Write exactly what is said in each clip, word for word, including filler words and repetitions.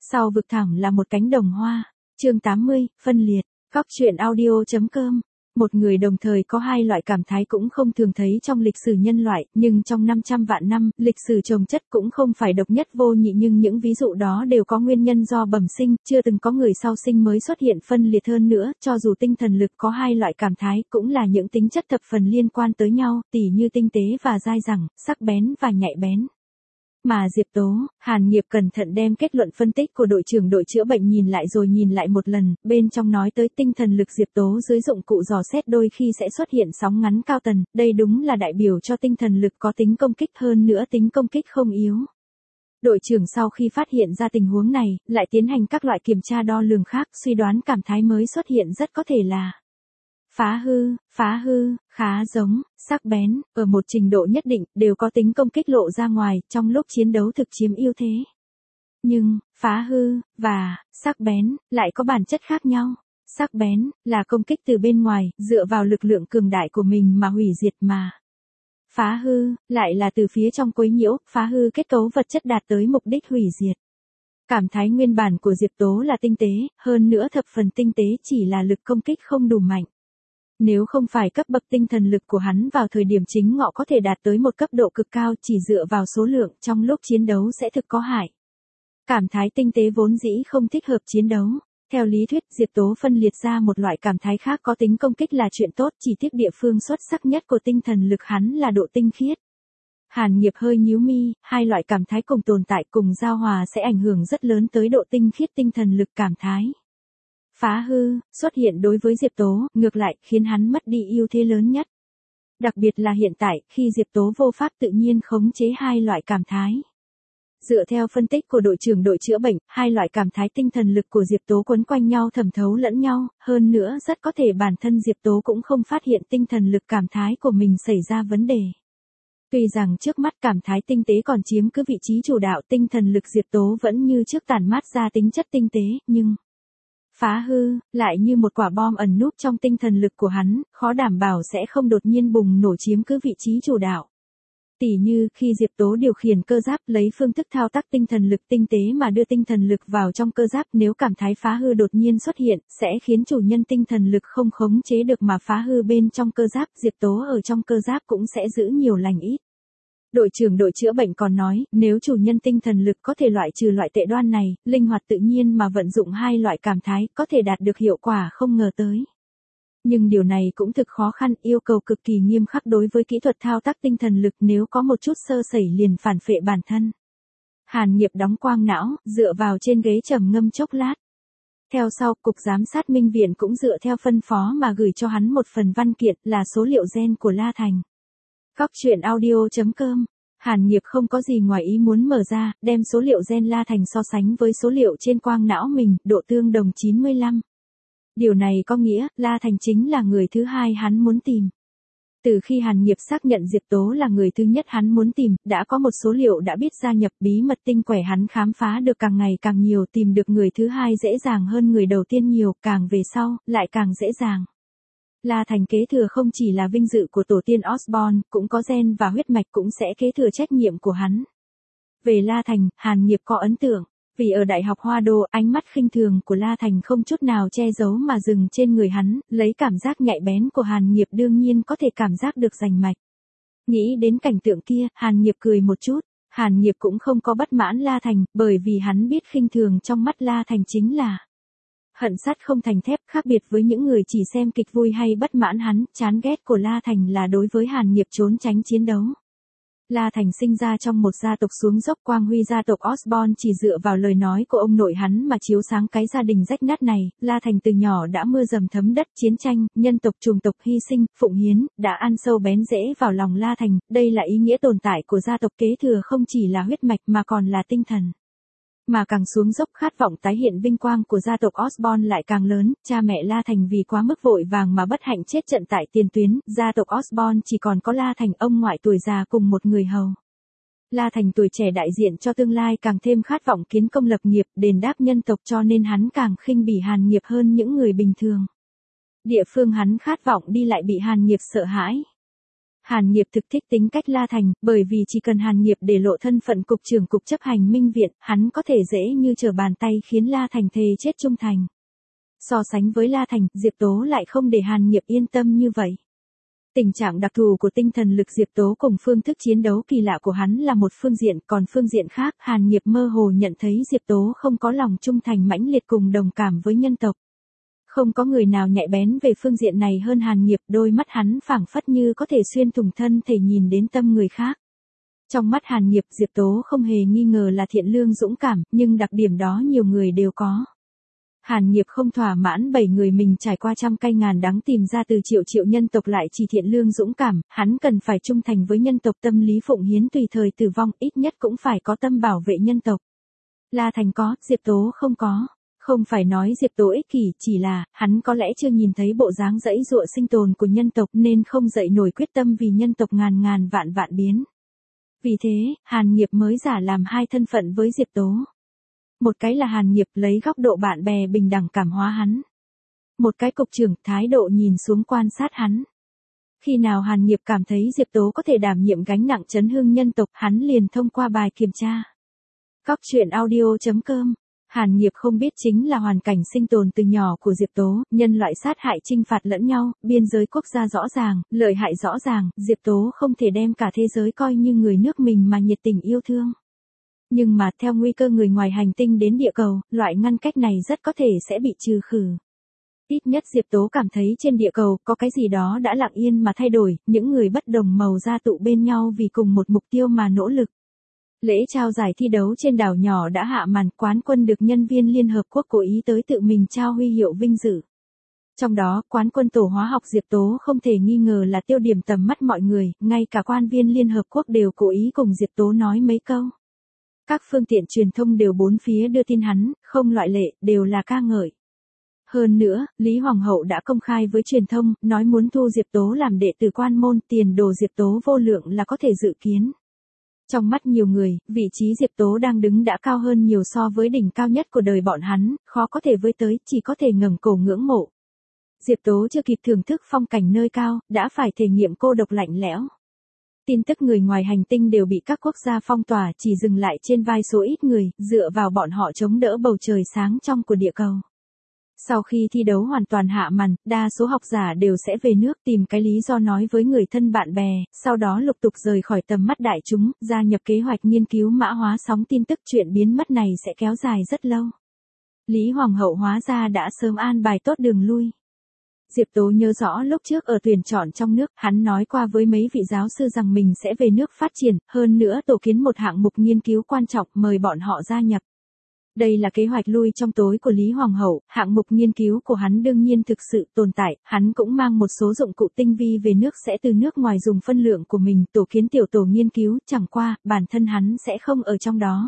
Sau vực thẳm là một cánh đồng hoa. Chương tám mươi, phân liệt. Góc truyện audio chấm com. Một người đồng thời có hai loại cảm thái cũng không thường thấy trong lịch sử nhân loại, nhưng trong năm trăm vạn năm, lịch sử chồng chất cũng không phải độc nhất vô nhị, nhưng những ví dụ đó đều có nguyên nhân do bẩm sinh, chưa từng có người sau sinh mới xuất hiện phân liệt. Hơn nữa, cho dù tinh thần lực có hai loại cảm thái, cũng là những tính chất thập phần liên quan tới nhau, tỉ như tinh tế và dai dẳng, sắc bén và nhạy bén. Mà Diệp Tố, Hàn Nghiệp cẩn thận đem kết luận phân tích của đội trưởng đội chữa bệnh nhìn lại rồi nhìn lại một lần, bên trong nói tới tinh thần lực Diệp Tố dưới dụng cụ dò xét đôi khi sẽ xuất hiện sóng ngắn cao tần, đây đúng là đại biểu cho tinh thần lực có tính công kích, hơn nữa tính công kích không yếu. Đội trưởng sau khi phát hiện ra tình huống này, lại tiến hành các loại kiểm tra đo lường khác, suy đoán cảm thái mới xuất hiện rất có thể là phá hư, phá hư, khá giống, sắc bén, ở một trình độ nhất định, đều có tính công kích lộ ra ngoài, trong lúc chiến đấu thực chiếm ưu thế. Nhưng, phá hư, và, sắc bén, lại có bản chất khác nhau. Sắc bén, là công kích từ bên ngoài, dựa vào lực lượng cường đại của mình mà hủy diệt mà. Phá hư, lại là từ phía trong quấy nhiễu, phá hư kết cấu vật chất đạt tới mục đích hủy diệt. Cảm thái nguyên bản của Diệp Tố là tinh tế, hơn nữa thập phần tinh tế chỉ là lực công kích không đủ mạnh. Nếu không phải cấp bậc tinh thần lực của hắn vào thời điểm chính ngọ có thể đạt tới một cấp độ cực cao, chỉ dựa vào số lượng trong lúc chiến đấu sẽ thực có hại. Cảm thái tinh tế vốn dĩ không thích hợp chiến đấu. Theo lý thuyết, Diệp Tố phân liệt ra một loại cảm thái khác có tính công kích là chuyện tốt, chỉ tiếc địa phương xuất sắc nhất của tinh thần lực hắn là độ tinh khiết. Hàn Nghiệp hơi nhíu mi, hai loại cảm thái cùng tồn tại cùng giao hòa sẽ ảnh hưởng rất lớn tới độ tinh khiết tinh thần lực cảm thái. Phá hư, xuất hiện đối với Diệp Tố, ngược lại, khiến hắn mất đi ưu thế lớn nhất. Đặc biệt là hiện tại, khi Diệp Tố vô pháp tự nhiên khống chế hai loại cảm thái. Dựa theo phân tích của đội trưởng đội chữa bệnh, hai loại cảm thái tinh thần lực của Diệp Tố quấn quanh nhau thẩm thấu lẫn nhau, hơn nữa rất có thể bản thân Diệp Tố cũng không phát hiện tinh thần lực cảm thái của mình xảy ra vấn đề. Tuy rằng trước mắt cảm thái tinh tế còn chiếm cứ vị trí chủ đạo, tinh thần lực Diệp Tố vẫn như trước tản mát ra tính chất tinh tế, nhưng phá hư, lại như một quả bom ẩn núp trong tinh thần lực của hắn, khó đảm bảo sẽ không đột nhiên bùng nổ chiếm cứ vị trí chủ đạo. Tỉ như khi Diệp Tố điều khiển cơ giáp lấy phương thức thao tác tinh thần lực tinh tế mà đưa tinh thần lực vào trong cơ giáp, nếu cảm thái phá hư đột nhiên xuất hiện, sẽ khiến chủ nhân tinh thần lực không khống chế được mà phá hư bên trong cơ giáp, Diệp Tố ở trong cơ giáp cũng sẽ giữ nhiều lành ít. Đội trưởng đội chữa bệnh còn nói, nếu chủ nhân tinh thần lực có thể loại trừ loại tệ đoan này, linh hoạt tự nhiên mà vận dụng hai loại cảm thái, có thể đạt được hiệu quả không ngờ tới. Nhưng điều này cũng thực khó khăn, yêu cầu cực kỳ nghiêm khắc đối với kỹ thuật thao tác tinh thần lực, nếu có một chút sơ sẩy liền phản phệ bản thân. Hàn Nghiệp đóng quang não, dựa vào trên ghế trầm ngâm chốc lát. Theo sau, Cục Giám sát Minh Viện cũng dựa theo phân phó mà gửi cho hắn một phần văn kiện là số liệu gen của La Thành. Góc truyện audio chấm com. Hàn Nghiệp không có gì ngoài ý muốn mở ra, đem số liệu gen La Thành so sánh với số liệu trên quang não mình, độ tương đồng chín mươi lăm. Điều này có nghĩa, La Thành chính là người thứ hai hắn muốn tìm. Từ khi Hàn Nghiệp xác nhận Diệp Tố là người thứ nhất hắn muốn tìm, đã có một số liệu đã biết gia nhập bí mật tinh quẻ hắn khám phá được càng ngày càng nhiều, tìm được người thứ hai dễ dàng hơn người đầu tiên nhiều, càng về sau, lại càng dễ dàng. La Thành kế thừa không chỉ là vinh dự của tổ tiên Osborn, cũng có gen và huyết mạch cũng sẽ kế thừa trách nhiệm của hắn. Về La Thành, Hàn Nghiệp có ấn tượng, vì ở Đại học Hoa Đô, ánh mắt khinh thường của La Thành không chút nào che giấu mà dừng trên người hắn, lấy cảm giác nhạy bén của Hàn Nghiệp đương nhiên có thể cảm giác được rành mạch. Nghĩ đến cảnh tượng kia, Hàn Nghiệp cười một chút, Hàn Nghiệp cũng không có bất mãn La Thành, bởi vì hắn biết khinh thường trong mắt La Thành chính là hận sắt không thành thép, khác biệt với những người chỉ xem kịch vui hay bất mãn hắn, chán ghét của La Thành là đối với Hàn Nghiệp trốn tránh chiến đấu. La Thành sinh ra trong một gia tộc xuống dốc, quang huy gia tộc Osborn chỉ dựa vào lời nói của ông nội hắn mà chiếu sáng cái gia đình rách nát này. La Thành từ nhỏ đã mưa dầm thấm đất, chiến tranh, nhân tộc chủng tộc hy sinh, phụng hiến, đã ăn sâu bén rễ vào lòng La Thành. Đây là ý nghĩa tồn tại của gia tộc kế thừa không chỉ là huyết mạch mà còn là tinh thần. Mà càng xuống dốc, khát vọng tái hiện vinh quang của gia tộc Osborn lại càng lớn, cha mẹ La Thành vì quá mức vội vàng mà bất hạnh chết trận tại tiền tuyến, gia tộc Osborn chỉ còn có La Thành ông ngoại tuổi già cùng một người hầu. La Thành tuổi trẻ đại diện cho tương lai càng thêm khát vọng kiến công lập nghiệp, đền đáp nhân tộc cho nên hắn càng khinh bỉ Hàn Nghiệp hơn những người bình thường. Địa phương hắn khát vọng đi lại bị Hàn Nghiệp sợ hãi. Hàn Nghiệp thực thích tính cách La Thành, bởi vì chỉ cần Hàn Nghiệp để lộ thân phận cục trưởng cục chấp hành Minh Viện, hắn có thể dễ như trở bàn tay khiến La Thành thề chết trung thành. So sánh với La Thành, Diệp Tố lại không để Hàn Nghiệp yên tâm như vậy. Tình trạng đặc thù của tinh thần lực Diệp Tố cùng phương thức chiến đấu kỳ lạ của hắn là một phương diện, còn phương diện khác, Hàn Nghiệp mơ hồ nhận thấy Diệp Tố không có lòng trung thành mãnh liệt cùng đồng cảm với nhân tộc. Không có người nào nhạy bén về phương diện này hơn Hàn Nghiệp, đôi mắt hắn phảng phất như có thể xuyên thủng thân thể nhìn đến tâm người khác. Trong mắt Hàn Nghiệp, Diệp Tố không hề nghi ngờ là thiện lương dũng cảm, nhưng đặc điểm đó nhiều người đều có. Hàn Nghiệp không thỏa mãn bảy người mình trải qua trăm cay ngàn đắng tìm ra từ triệu triệu nhân tộc lại chỉ thiện lương dũng cảm, hắn cần phải trung thành với nhân tộc, tâm lý phụng hiến tùy thời tử vong, ít nhất cũng phải có tâm bảo vệ nhân tộc. La Thành có, Diệp Tố không có. Không phải nói Diệp Tố ích kỷ, chỉ là, hắn có lẽ chưa nhìn thấy bộ dáng dãy dụa sinh tồn của nhân tộc nên không dậy nổi quyết tâm vì nhân tộc ngàn ngàn vạn vạn biến. Vì thế, Hàn Nghiệp mới giả làm hai thân phận với Diệp Tố. Một cái là Hàn Nghiệp lấy góc độ bạn bè bình đẳng cảm hóa hắn. Một cái cục trưởng thái độ nhìn xuống quan sát hắn. Khi nào Hàn Nghiệp cảm thấy Diệp Tố có thể đảm nhiệm gánh nặng chấn hưng nhân tộc, hắn liền thông qua bài kiểm tra. Góc truyện audio chấm com. Hàn Nghiệp không biết chính là hoàn cảnh sinh tồn từ nhỏ của Diệp Tố, nhân loại sát hại chinh phạt lẫn nhau, biên giới quốc gia rõ ràng, lợi hại rõ ràng, Diệp Tố không thể đem cả thế giới coi như người nước mình mà nhiệt tình yêu thương. Nhưng mà theo nguy cơ người ngoài hành tinh đến địa cầu, loại ngăn cách này rất có thể sẽ bị trừ khử. Ít nhất Diệp Tố cảm thấy trên địa cầu có cái gì đó đã lặng yên mà thay đổi, những người bất đồng màu da tụ bên nhau vì cùng một mục tiêu mà nỗ lực. Lễ trao giải thi đấu trên đảo nhỏ đã hạ màn, quán quân được nhân viên Liên Hợp Quốc cố ý tới tự mình trao huy hiệu vinh dự. Trong đó, quán quân tổ hóa học Diệp Tố không thể nghi ngờ là tiêu điểm tầm mắt mọi người, ngay cả quan viên Liên Hợp Quốc đều cố ý cùng Diệp Tố nói mấy câu. Các phương tiện truyền thông đều bốn phía đưa tin hắn, không loại lệ, đều là ca ngợi. Hơn nữa, Lý Hoàng hậu đã công khai với truyền thông, nói muốn thu Diệp Tố làm đệ tử quan môn, tiền đồ Diệp Tố vô lượng là có thể dự kiến. Trong mắt nhiều người, vị trí Diệp Tố đang đứng đã cao hơn nhiều so với đỉnh cao nhất của đời bọn hắn, khó có thể với tới, chỉ có thể ngẩng cổ ngưỡng mộ. Diệp Tố chưa kịp thưởng thức phong cảnh nơi cao, đã phải thể nghiệm cô độc lạnh lẽo. Tin tức người ngoài hành tinh đều bị các quốc gia phong tỏa, chỉ dừng lại trên vai số ít người, dựa vào bọn họ chống đỡ bầu trời sáng trong của địa cầu. Sau khi thi đấu hoàn toàn hạ màn, đa số học giả đều sẽ về nước tìm cái lý do nói với người thân bạn bè, sau đó lục tục rời khỏi tầm mắt đại chúng, gia nhập kế hoạch nghiên cứu mã hóa sóng tin tức. Chuyện biến mất này sẽ kéo dài rất lâu. Lý Hoàng hậu hóa ra đã sớm an bài tốt đường lui. Diệp Tố nhớ rõ lúc trước ở tuyển chọn trong nước, hắn nói qua với mấy vị giáo sư rằng mình sẽ về nước phát triển, hơn nữa tổ kiến một hạng mục nghiên cứu quan trọng, mời bọn họ gia nhập. Đây là kế hoạch lui trong tối của Lý Hoàng hậu, hạng mục nghiên cứu của hắn đương nhiên thực sự tồn tại, hắn cũng mang một số dụng cụ tinh vi về nước sẽ từ nước ngoài dùng phân lượng của mình tổ kiến tiểu tổ nghiên cứu, chẳng qua, bản thân hắn sẽ không ở trong đó.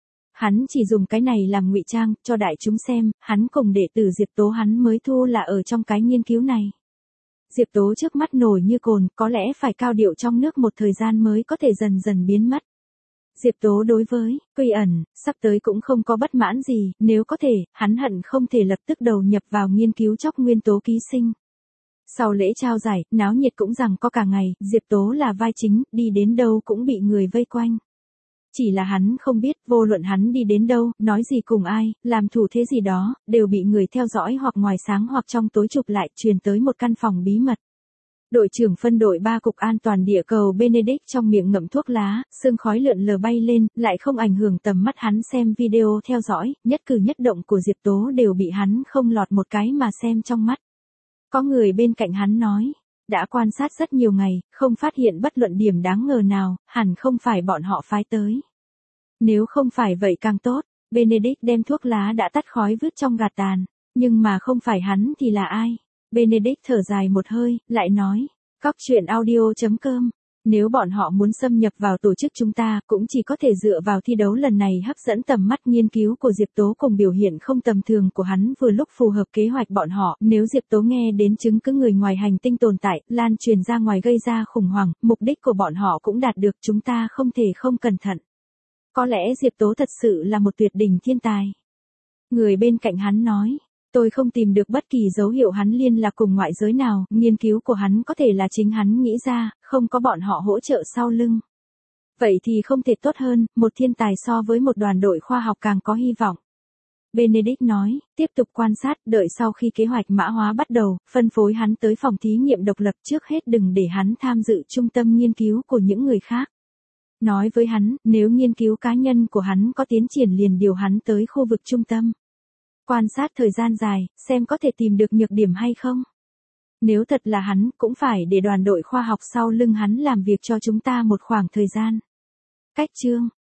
Hắn chỉ dùng cái này làm ngụy trang, cho đại chúng xem, hắn cùng đệ tử Diệp Tố hắn mới thu là ở trong cái nghiên cứu này. Diệp Tố trước mắt nổi như cồn, có lẽ phải cao điệu trong nước một thời gian mới có thể dần dần biến mất. Diệp Tố đối với Quy ẩn, sắp tới cũng không có bất mãn gì, nếu có thể, hắn hận không thể lập tức đầu nhập vào nghiên cứu chóc nguyên tố ký sinh. Sau lễ trao giải, náo nhiệt cũng rằng có cả ngày, Diệp Tố là vai chính, đi đến đâu cũng bị người vây quanh. Chỉ là hắn không biết, vô luận hắn đi đến đâu, nói gì cùng ai, làm thủ thế gì đó, đều bị người theo dõi hoặc ngoài sáng hoặc trong tối chụp lại, truyền tới một căn phòng bí mật. Đội trưởng phân đội ba Cục An toàn địa cầu Benedict trong miệng ngậm thuốc lá, sương khói lượn lờ bay lên, lại không ảnh hưởng tầm mắt hắn xem video theo dõi, nhất cử nhất động của Diệp Tố đều bị hắn không lọt một cái mà xem trong mắt. Có người bên cạnh hắn nói, đã quan sát rất nhiều ngày, không phát hiện bất luận điểm đáng ngờ nào, hẳn không phải bọn họ phái tới. Nếu không phải vậy càng tốt, Benedict đem thuốc lá đã tắt khói vứt trong gạt tàn, nhưng mà không phải hắn thì là ai? Benedict thở dài một hơi, lại nói, góc truyện audio chấm com, nếu bọn họ muốn xâm nhập vào tổ chức chúng ta, cũng chỉ có thể dựa vào thi đấu lần này hấp dẫn tầm mắt nghiên cứu của Diệp Tố cùng biểu hiện không tầm thường của hắn vừa lúc phù hợp kế hoạch bọn họ, nếu Diệp Tố nghe đến chứng cứ người ngoài hành tinh tồn tại, lan truyền ra ngoài gây ra khủng hoảng, mục đích của bọn họ cũng đạt được, chúng ta không thể không cẩn thận. Có lẽ Diệp Tố thật sự là một tuyệt đỉnh thiên tài. Người bên cạnh hắn nói, Tôi không tìm được bất kỳ dấu hiệu hắn liên lạc cùng ngoại giới nào, nghiên cứu của hắn có thể là chính hắn nghĩ ra, không có bọn họ hỗ trợ sau lưng. Vậy thì không thể tốt hơn, một thiên tài so với một đoàn đội khoa học càng có hy vọng. Benedict nói, tiếp tục quan sát, đợi sau khi kế hoạch mã hóa bắt đầu, phân phối hắn tới phòng thí nghiệm độc lập, trước hết đừng để hắn tham dự trung tâm nghiên cứu của những người khác. Nói với hắn, nếu nghiên cứu cá nhân của hắn có tiến triển liền điều hắn tới khu vực trung tâm. Quan sát thời gian dài, xem có thể tìm được nhược điểm hay không. Nếu thật là hắn, cũng phải để đoàn đội khoa học sau lưng hắn làm việc cho chúng ta một khoảng thời gian. Cách chương